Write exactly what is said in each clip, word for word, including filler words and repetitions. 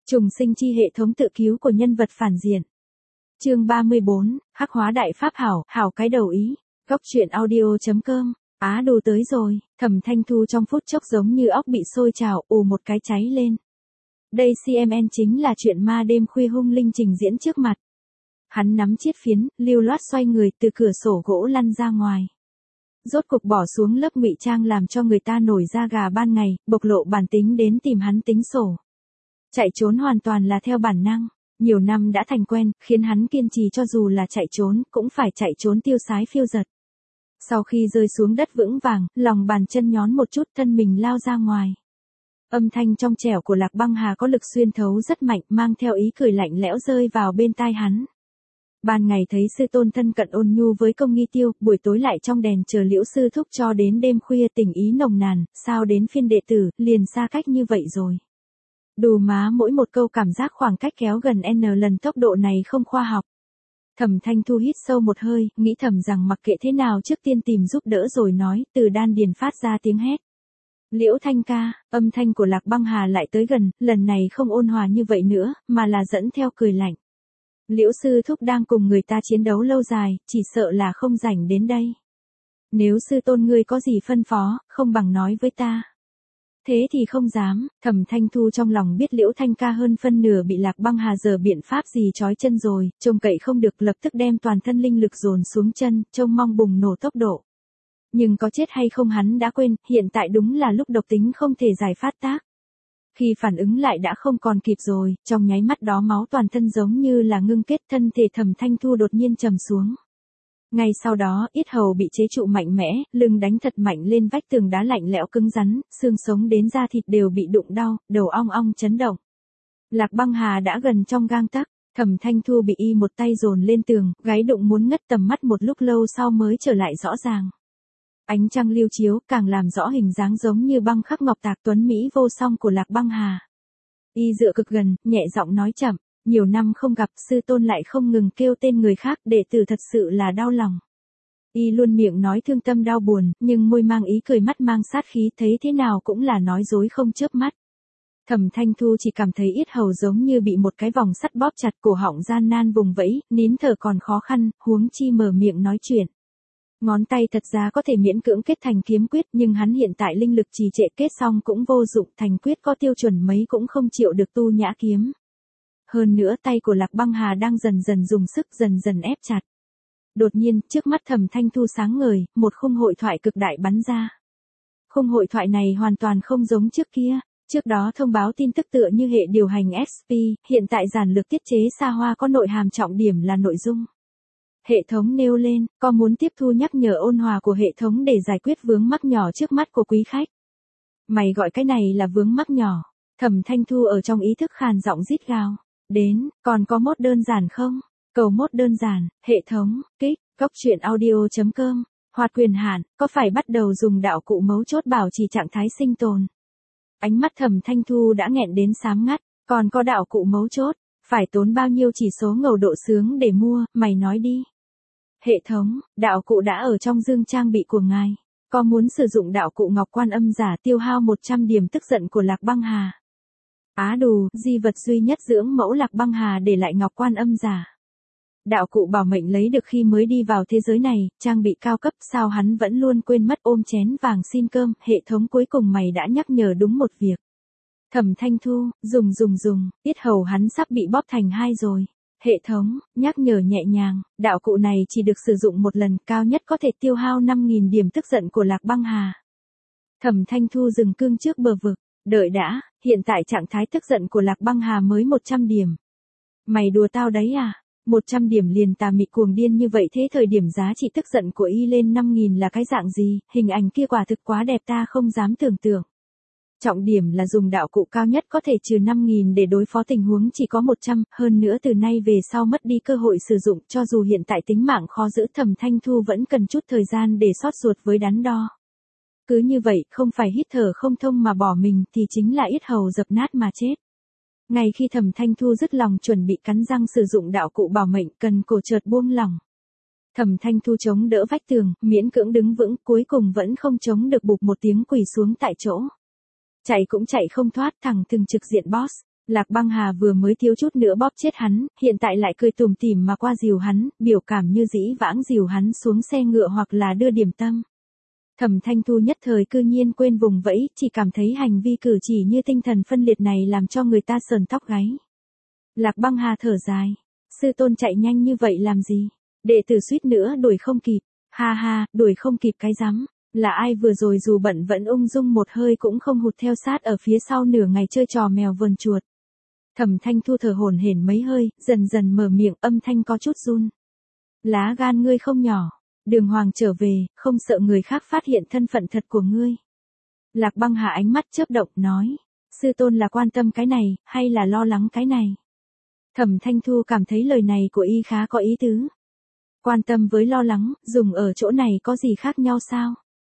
Trùng sinh chi hệ thống tự cứu của nhân vật phản diện. Chương ba mươi bốn, Hắc hóa đại pháp hảo, hảo cái đầu ý. Góc truyện audio.com. Á đồ tới rồi, Thẩm Thanh Thu trong phút chốc giống như óc bị sôi trào, ù một cái cháy lên. Đây xê em en chính là chuyện ma đêm khuya hung linh trình diễn trước mặt. Hắn nắm chiếc phiến, lưu loát xoay người từ cửa sổ gỗ lăn ra ngoài. Rốt cục bỏ xuống lớp ngụy trang làm cho người ta nổi da gà ban ngày, bộc lộ bản tính đến tìm hắn tính sổ. Chạy trốn hoàn toàn là theo bản năng, nhiều năm đã thành quen, khiến hắn kiên trì cho dù là chạy trốn, cũng phải chạy trốn tiêu sái phiêu giật. Sau khi rơi xuống đất vững vàng, lòng bàn chân nhón một chút thân mình lao ra ngoài. Âm thanh trong trẻo của Lạc Băng Hà có lực xuyên thấu rất mạnh, mang theo ý cười lạnh lẽo rơi vào bên tai hắn. Ban ngày thấy sư tôn thân cận ôn nhu với Công Nghi Tiêu, buổi tối lại trong đèn chờ Liễu sư thúc cho đến đêm khuya tình ý nồng nàn, sao đến phiên đệ tử, liền xa cách như vậy rồi. Đù má mỗi một câu cảm giác khoảng cách kéo gần N lần tốc độ này không khoa học. Thẩm Thanh Thu hít sâu một hơi, nghĩ thầm rằng mặc kệ thế nào trước tiên tìm giúp đỡ rồi nói, từ đan điền phát ra tiếng hét. Liễu Thanh ca, âm thanh của Lạc Băng Hà lại tới gần, lần này không ôn hòa như vậy nữa, mà là dẫn theo cười lạnh. Liễu sư thúc đang cùng người ta chiến đấu lâu dài, chỉ sợ là không rảnh đến đây. Nếu sư tôn ngươi có gì phân phó, không bằng nói với ta. Thế thì không dám, Thẩm Thanh Thu trong lòng biết Liễu Thanh ca hơn phân nửa bị Lạc Băng Hà giờ biện pháp gì trói chân rồi, trông cậy không được lập tức đem toàn thân linh lực dồn xuống chân, trông mong bùng nổ tốc độ. Nhưng có chết hay không hắn đã quên, hiện tại đúng là lúc độc tính không thể giải phát tác. Khi phản ứng lại đã không còn kịp rồi, trong nháy mắt đó máu toàn thân giống như là ngưng kết, thân thể Thẩm Thanh Thu đột nhiên trầm xuống. Ngay sau đó, yết hầu bị chế trụ mạnh mẽ, lưng đánh thật mạnh lên vách tường đá lạnh lẽo cứng rắn, xương sống đến da thịt đều bị đụng đau, đầu ong ong chấn động. Lạc Băng Hà đã gần trong gang tấc, Thẩm Thanh Thu bị y một tay dồn lên tường, gáy đụng muốn ngất tầm mắt một lúc lâu sau mới trở lại rõ ràng. Ánh trăng liêu chiếu càng làm rõ hình dáng giống như băng khắc ngọc tạc tuấn Mỹ vô song của Lạc Băng Hà. Y dựa cực gần, nhẹ giọng nói chậm. Nhiều năm không gặp, sư tôn lại không ngừng kêu tên người khác, đệ tử thật sự là đau lòng. Y luôn miệng nói thương tâm đau buồn, nhưng môi mang ý cười, mắt mang sát khí, thấy thế nào cũng là nói dối không chớp mắt. Thẩm Thanh Thu chỉ cảm thấy yết hầu giống như bị một cái vòng sắt bóp chặt, cổ họng gian nan vùng vẫy, nín thở còn khó khăn, huống chi mở miệng nói chuyện. Ngón tay thật ra có thể miễn cưỡng kết thành kiếm quyết, nhưng hắn hiện tại linh lực trì trệ, kết xong cũng vô dụng, thành quyết có tiêu chuẩn mấy cũng không chịu được tu nhã kiếm. Hơn nữa tay của Lạc Băng Hà đang dần dần dùng sức, dần dần ép chặt. Đột nhiên, trước mắt Thẩm Thanh Thu sáng ngời, một khung hội thoại cực đại bắn ra. Khung hội thoại này hoàn toàn không giống trước kia. Trước đó thông báo tin tức tựa như hệ điều hành ét pê, hiện tại giản lược tiết chế xa hoa có nội hàm trọng điểm là nội dung. Hệ thống nêu lên, có muốn tiếp thu nhắc nhở ôn hòa của hệ thống để giải quyết vướng mắc nhỏ trước mắt của quý khách. Mày gọi cái này là vướng mắc nhỏ. Thẩm Thanh Thu ở trong ý thức khàn giọng rít gào. Đến, còn có mốt đơn giản không? Cầu mốt đơn giản, hệ thống, kích, góc truyện audio.com, hoạt quyền hạn, có phải bắt đầu dùng đạo cụ mấu chốt bảo trì trạng thái sinh tồn? Ánh mắt Thẩm Thanh Thu đã nghẹn đến xám ngắt, còn có đạo cụ mấu chốt, phải tốn bao nhiêu chỉ số ngầu độ sướng để mua, mày nói đi. Hệ thống, đạo cụ đã ở trong dương trang bị của ngài, có muốn sử dụng đạo cụ Ngọc Quan Âm giả tiêu hao một trăm điểm tức giận của Lạc Băng Hà. Á đù, di vật duy nhất dưỡng mẫu Lạc Băng Hà để lại Ngọc Quan Âm giả. Đạo cụ bảo mệnh lấy được khi mới đi vào thế giới này, trang bị cao cấp, sao hắn vẫn luôn quên mất ôm chén vàng xin cơm, hệ thống cuối cùng mày đã nhắc nhở đúng một việc. Thẩm Thanh Thu, dùng dùng dùng, yết hầu hắn sắp bị bóp thành hai rồi. Hệ thống, nhắc nhở nhẹ nhàng, đạo cụ này chỉ được sử dụng một lần, cao nhất có thể tiêu hao năm nghìn điểm tức giận của Lạc Băng Hà. Thẩm Thanh Thu dừng cương trước bờ vực. Đợi đã, hiện tại trạng thái tức giận của Lạc Băng Hà mới một trăm điểm. Mày đùa tao đấy à? một trăm điểm liền tà mị cuồng điên như vậy, thế thời điểm giá trị tức giận của y lên năm nghìn là cái dạng gì? Hình ảnh kia quả thực quá đẹp ta không dám tưởng tượng. Trọng điểm là dùng đạo cụ cao nhất có thể trừ năm nghìn để đối phó tình huống chỉ có một trăm, hơn nữa từ nay về sau mất đi cơ hội sử dụng, cho dù hiện tại tính mạng khó giữ, Thẩm Thanh Thu vẫn cần chút thời gian để xót ruột với đắn đo. Cứ như vậy, không phải hít thở không thông mà bỏ mình thì chính là yết hầu dập nát mà chết. Ngay khi Thẩm Thanh Thu dứt lòng chuẩn bị cắn răng sử dụng đạo cụ bảo mệnh, cần cổ chợt buông lỏng. Thẩm Thanh Thu chống đỡ vách tường, miễn cưỡng đứng vững, cuối cùng vẫn không chống được, bụp một tiếng quỳ xuống tại chỗ. Chạy cũng chạy không thoát, thẳng thừng trực diện boss. Lạc Băng Hà vừa mới thiếu chút nữa bóp chết hắn, hiện tại lại cười tủm tỉm mà qua dìu hắn, biểu cảm như dĩ vãng dìu hắn xuống xe ngựa hoặc là đưa điểm tâm. Thẩm Thanh Thu nhất thời cư nhiên quên vùng vẫy, chỉ cảm thấy hành vi cử chỉ như tinh thần phân liệt này làm cho người ta sờn tóc gáy. Lạc Băng Hà thở dài, sư tôn chạy nhanh như vậy làm gì? Đệ tử suýt nữa đuổi không kịp, ha ha, đuổi không kịp cái rắm, là ai vừa rồi dù bận vẫn ung dung một hơi cũng không hụt theo sát ở phía sau nửa ngày chơi trò mèo vờn chuột. Thẩm Thanh Thu thở hổn hển mấy hơi, dần dần mở miệng, âm thanh có chút run. Lá gan ngươi không nhỏ, Đường Hoàng trở về, không sợ người khác phát hiện thân phận thật của ngươi. Lạc Băng Hà ánh mắt chớp động nói, sư tôn là quan tâm cái này, hay là lo lắng cái này? Thẩm Thanh Thu cảm thấy lời này của y khá có ý tứ. Quan tâm với lo lắng, dùng ở chỗ này có gì khác nhau sao?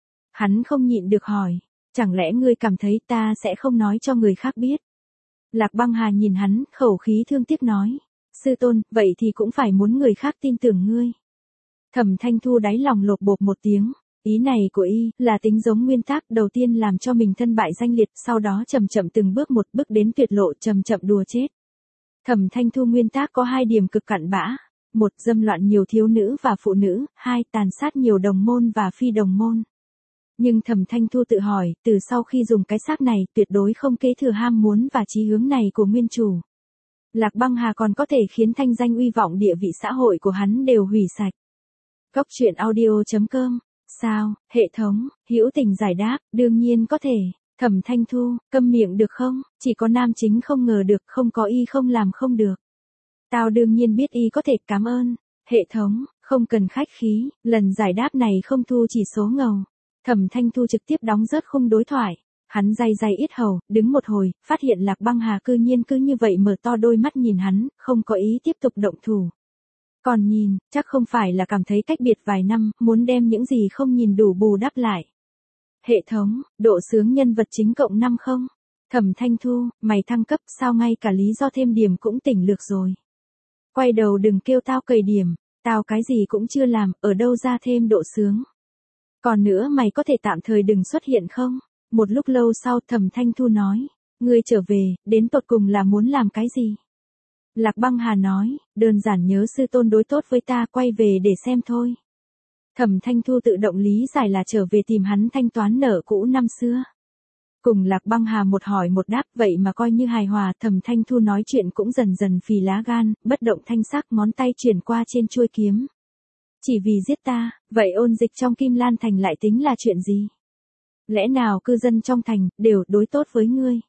Hắn không nhịn được hỏi, chẳng lẽ ngươi cảm thấy ta sẽ không nói cho người khác biết? Lạc Băng Hà nhìn hắn, khẩu khí thương tiếc nói, sư tôn, vậy thì cũng phải muốn người khác tin tưởng ngươi. Thẩm Thanh Thu đáy lòng lột bột một tiếng, ý này của y là tính giống nguyên tắc, đầu tiên làm cho mình thân bại danh liệt, sau đó chậm chậm từng bước một bước đến tuyệt lộ, chậm chậm đùa chết. Thẩm Thanh Thu nguyên tắc có hai điểm cực cặn bã, một, dâm loạn nhiều thiếu nữ và phụ nữ, hai, tàn sát nhiều đồng môn và phi đồng môn. Nhưng Thẩm Thanh Thu tự hỏi, từ sau khi dùng cái xác này, tuyệt đối không kế thừa ham muốn và chí hướng này của nguyên chủ. Lạc Băng Hà còn có thể khiến thanh danh uy vọng địa vị xã hội của hắn đều hủy sạch. Góc truyện audio chấm com, sao, hệ thống, hữu tình giải đáp, đương nhiên có thể. Thẩm Thanh Thu, câm miệng được không, chỉ có nam chính không ngờ được, không có y không làm không được. Tao đương nhiên biết y có thể, cảm ơn. Hệ thống, không cần khách khí, lần giải đáp này không thu chỉ số ngầu. Thẩm Thanh Thu trực tiếp đóng rớt khung đối thoại. Hắn day day yết hầu, đứng một hồi, phát hiện Lạc Băng Hà cư nhiên cứ như vậy mở to đôi mắt nhìn hắn, không có ý tiếp tục động thủ. Còn nhìn, chắc không phải là cảm thấy cách biệt vài năm, muốn đem những gì không nhìn đủ bù đắp lại. Hệ thống, độ sướng nhân vật chính cộng năm không? Thẩm Thanh Thu, mày thăng cấp sao ngay cả lý do thêm điểm cũng tỉnh lược rồi. Quay đầu đừng kêu tao cầy điểm, tao cái gì cũng chưa làm, ở đâu ra thêm độ sướng. Còn nữa mày có thể tạm thời đừng xuất hiện không? Một lúc lâu sau Thẩm Thanh Thu nói, ngươi trở về, đến tột cùng là muốn làm cái gì? Lạc Băng Hà nói, đơn giản nhớ sư tôn đối tốt với ta, quay về để xem thôi. Thẩm Thanh Thu tự động lý giải là trở về tìm hắn thanh toán nợ cũ năm xưa. Cùng Lạc Băng Hà một hỏi một đáp, vậy mà coi như hài hòa. Thẩm Thanh Thu nói chuyện cũng dần dần phì lá gan, bất động thanh sắc, ngón tay chuyển qua trên chuôi kiếm. Chỉ vì giết ta, vậy ôn dịch trong Kim Lan Thành lại tính là chuyện gì? Lẽ nào cư dân trong thành đều đối tốt với ngươi?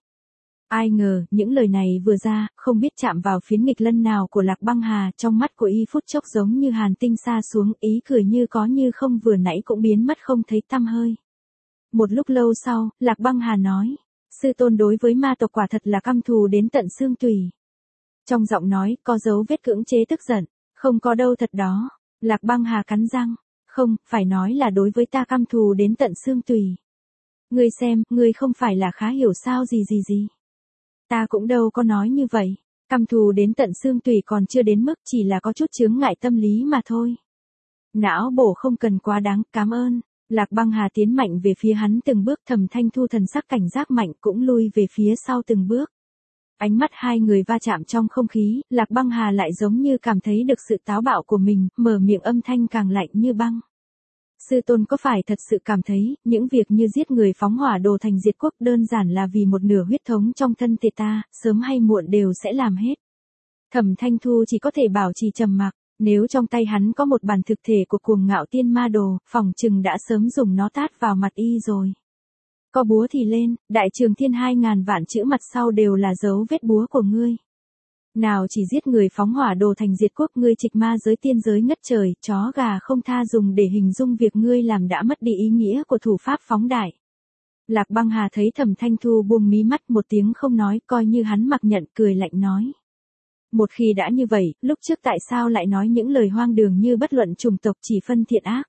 Ai ngờ, những lời này vừa ra, không biết chạm vào phiến nghịch lân nào của Lạc Băng Hà, trong mắt của y phút chốc giống như hàn tinh xa xuống, ý cười như có như không vừa nãy cũng biến mất không thấy tăm hơi. Một lúc lâu sau, Lạc Băng Hà nói, sư tôn đối với ma tộc quả thật là căm thù đến tận xương tủy. Trong giọng nói, có dấu vết cưỡng chế tức giận, không có đâu thật đó. Lạc Băng Hà cắn răng, không, phải nói là đối với ta căm thù đến tận xương tủy. Ngươi xem, ngươi không phải là khá hiểu sao gì gì gì. Ta cũng đâu có nói như vậy, căm thù đến tận xương tủy còn chưa đến mức, chỉ là có chút chướng ngại tâm lý mà thôi. Não bổ không cần quá đáng, cảm ơn. Lạc Băng Hà tiến mạnh về phía hắn từng bước, Thẩm Thanh Thu thần sắc cảnh giác mạnh cũng lui về phía sau từng bước. Ánh mắt hai người va chạm trong không khí, Lạc Băng Hà lại giống như cảm thấy được sự táo bạo của mình, mở miệng âm thanh càng lạnh như băng. Sư tôn có phải thật sự cảm thấy, những việc như giết người phóng hỏa đồ thành diệt quốc đơn giản là vì một nửa huyết thống trong thân thể ta, sớm hay muộn đều sẽ làm hết. Thẩm Thanh Thu chỉ có thể bảo trì trầm mặc, nếu trong tay hắn có một bản thực thể của cuồng ngạo tiên ma đồ, phỏng chừng đã sớm dùng nó tát vào mặt y rồi. Có búa thì lên, đại trường thiên hai ngàn vạn chữ mặt sau đều là dấu vết búa của ngươi. Nào chỉ giết người phóng hỏa đồ thành diệt quốc, ngươi trịch ma giới tiên giới ngất trời, chó gà không tha dùng để hình dung việc ngươi làm đã mất đi ý nghĩa của thủ pháp phóng đại. Lạc Băng Hà thấy Thẩm Thanh Thu buông mí mắt một tiếng không nói, coi như hắn mặc nhận, cười lạnh nói. Một khi đã như vậy, lúc trước tại sao lại nói những lời hoang đường như bất luận chủng tộc chỉ phân thiện ác?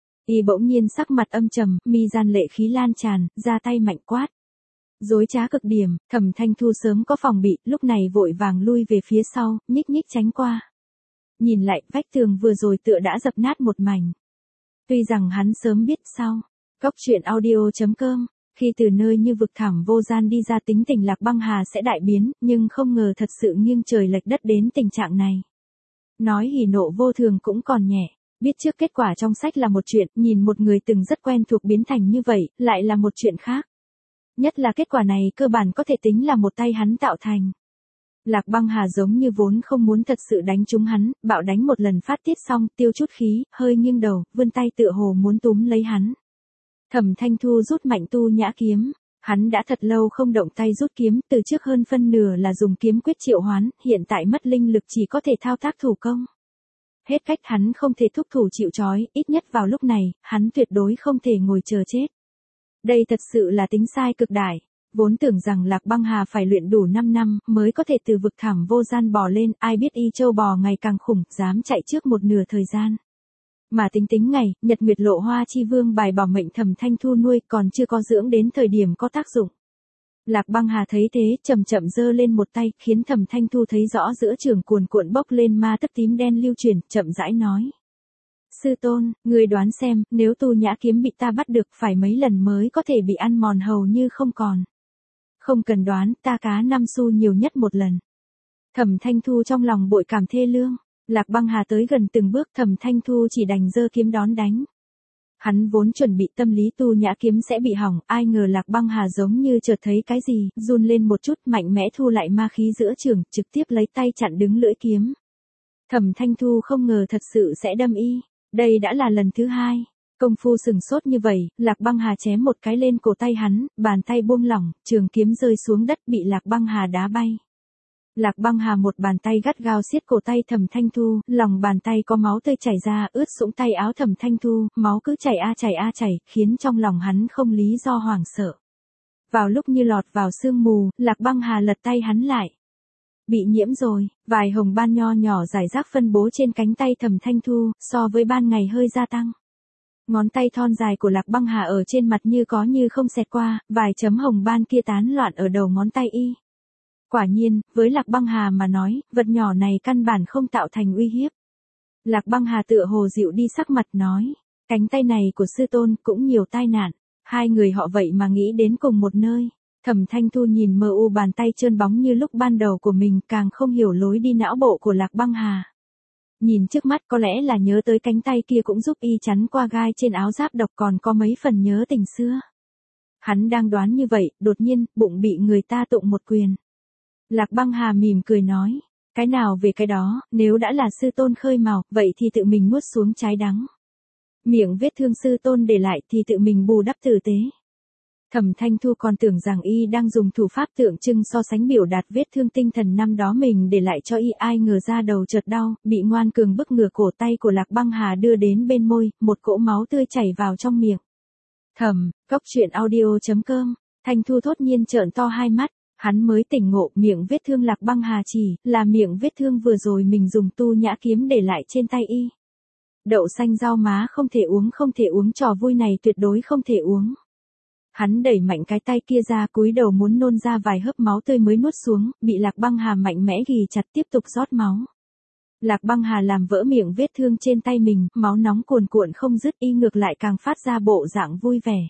Y bỗng nhiên sắc mặt âm trầm, mi gian lệ khí lan tràn, ra tay mạnh quát. Dối trá cực điểm, Thẩm Thanh Thu sớm có phòng bị, lúc này vội vàng lui về phía sau, nhích nhích tránh qua. Nhìn lại, vách tường vừa rồi tựa đã dập nát một mảnh. Tuy rằng hắn sớm biết sau. Góc truyện audio chấm com Khi từ nơi như vực thẳm vô gian đi ra tính tình Lạc Băng Hà sẽ đại biến, nhưng không ngờ thật sự nghiêng trời lệch đất đến tình trạng này. Nói hỉ nộ vô thường cũng còn nhẹ, biết trước kết quả trong sách là một chuyện, nhìn một người từng rất quen thuộc biến thành như vậy, lại là một chuyện khác. Nhất là kết quả này cơ bản có thể tính là một tay hắn tạo thành. Lạc Băng Hà giống như vốn không muốn thật sự đánh trúng hắn, bạo đánh một lần phát tiết xong, tiêu chút khí, hơi nghiêng đầu, vươn tay tựa hồ muốn túm lấy hắn. Thẩm Thanh Thu rút mạnh Tu Nhã kiếm, hắn đã thật lâu không động tay rút kiếm, từ trước hơn phân nửa là dùng kiếm quyết triệu hoán, hiện tại mất linh lực chỉ có thể thao tác thủ công. Hết cách hắn không thể thúc thủ chịu trói, ít nhất vào lúc này, hắn tuyệt đối không thể ngồi chờ chết. Đây thật sự là tính sai cực đại. Vốn tưởng rằng Lạc Băng Hà phải luyện đủ năm năm mới có thể từ vực thẳm vô gian bò lên, ai biết y châu bò ngày càng khủng, dám chạy trước một nửa thời gian. Mà tính tính ngày, Nhật Nguyệt Lộ Hoa Chi Vương bài bảo mệnh Thẩm Thanh Thu nuôi còn chưa có dưỡng đến thời điểm có tác dụng. Lạc Băng Hà thấy thế, chậm chậm giơ lên một tay, khiến Thẩm Thanh Thu thấy rõ giữa trường cuồn cuộn bốc lên ma tức tím đen lưu chuyển, chậm rãi nói. Sư tôn, người đoán xem, nếu Tu Nhã kiếm bị ta bắt được phải mấy lần mới có thể bị ăn mòn hầu như không còn. Không cần đoán, ta cá năm xu nhiều nhất một lần. Thẩm Thanh Thu trong lòng bội cảm thê lương. Lạc Băng Hà tới gần từng bước, Thẩm Thanh Thu chỉ đành giơ kiếm đón đánh. Hắn vốn chuẩn bị tâm lý Tu Nhã kiếm sẽ bị hỏng, ai ngờ Lạc Băng Hà giống như chợt thấy cái gì, run lên một chút, mạnh mẽ thu lại ma khí giữa trường, trực tiếp lấy tay chặn đứng lưỡi kiếm. Thẩm Thanh Thu không ngờ thật sự sẽ đâm y. Đây đã là lần thứ hai. Công phu sừng sốt như vậy, Lạc Băng Hà chém một cái lên cổ tay hắn, bàn tay buông lỏng, trường kiếm rơi xuống đất bị Lạc Băng Hà đá bay. Lạc Băng Hà một bàn tay gắt gao siết cổ tay Thẩm Thanh Thu, lòng bàn tay có máu tươi chảy ra, ướt sũng tay áo Thẩm Thanh Thu, máu cứ chảy a chảy a chảy, khiến trong lòng hắn không lý do hoảng sợ. Vào lúc như lọt vào sương mù, Lạc Băng Hà lật tay hắn lại. Bị nhiễm rồi, vài hồng ban nho nhỏ rải rác phân bố trên cánh tay Thẩm Thanh Thu, so với ban ngày hơi gia tăng. Ngón tay thon dài của Lạc Băng Hà ở trên mặt như có như không xẹt qua, vài chấm hồng ban kia tán loạn ở đầu ngón tay y. Quả nhiên, với Lạc Băng Hà mà nói, vật nhỏ này căn bản không tạo thành uy hiếp. Lạc Băng Hà tựa hồ dịu đi sắc mặt nói, cánh tay này của sư tôn cũng nhiều tai nạn, hai người họ vậy mà nghĩ đến cùng một nơi. Thẩm Thanh Thu nhìn mờ u bàn tay trơn bóng như lúc ban đầu của mình, càng không hiểu lối đi não bộ của Lạc Băng Hà. Nhìn trước mắt có lẽ là nhớ tới cánh tay kia cũng giúp y chắn qua gai trên áo giáp độc, còn có mấy phần nhớ tình xưa. Hắn đang đoán như vậy, đột nhiên, bụng bị người ta tụng một quyền. Lạc Băng Hà mỉm cười nói, cái nào về cái đó, nếu đã là sư tôn khơi mào, vậy thì tự mình nuốt xuống trái đắng. Miệng vết thương sư tôn để lại thì tự mình bù đắp tử tế. Thẩm Thanh Thu còn tưởng rằng y đang dùng thủ pháp tượng trưng so sánh biểu đạt vết thương tinh thần năm đó mình để lại cho y, ai ngờ ra đầu chợt đau, bị ngoan cường bức ngửa cổ tay của Lạc Băng Hà đưa đến bên môi, một cỗ máu tươi chảy vào trong miệng. Thẩm, góc truyện audio chấm com, Thanh Thu thốt nhiên trợn to hai mắt, hắn mới tỉnh ngộ, miệng vết thương Lạc Băng Hà chỉ là miệng vết thương vừa rồi mình dùng Tu Nhã kiếm để lại trên tay y. Đậu xanh rau má không thể uống, không thể uống, trò vui này tuyệt đối không thể uống. Hắn đẩy mạnh cái tay kia ra, cúi đầu muốn nôn ra vài hớp máu tươi mới nuốt xuống, bị Lạc Băng Hà mạnh mẽ ghì chặt tiếp tục rót máu. Lạc Băng Hà làm vỡ miệng vết thương trên tay mình, máu nóng cuồn cuộn không dứt, y ngược lại càng phát ra bộ dạng vui vẻ.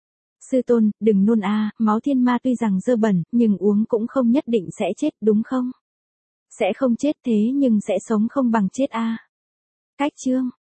Sư tôn, đừng nôn a, máu thiên ma tuy rằng dơ bẩn, nhưng uống cũng không nhất định sẽ chết, đúng không? Sẽ không chết thế nhưng sẽ sống không bằng chết a. Cách chương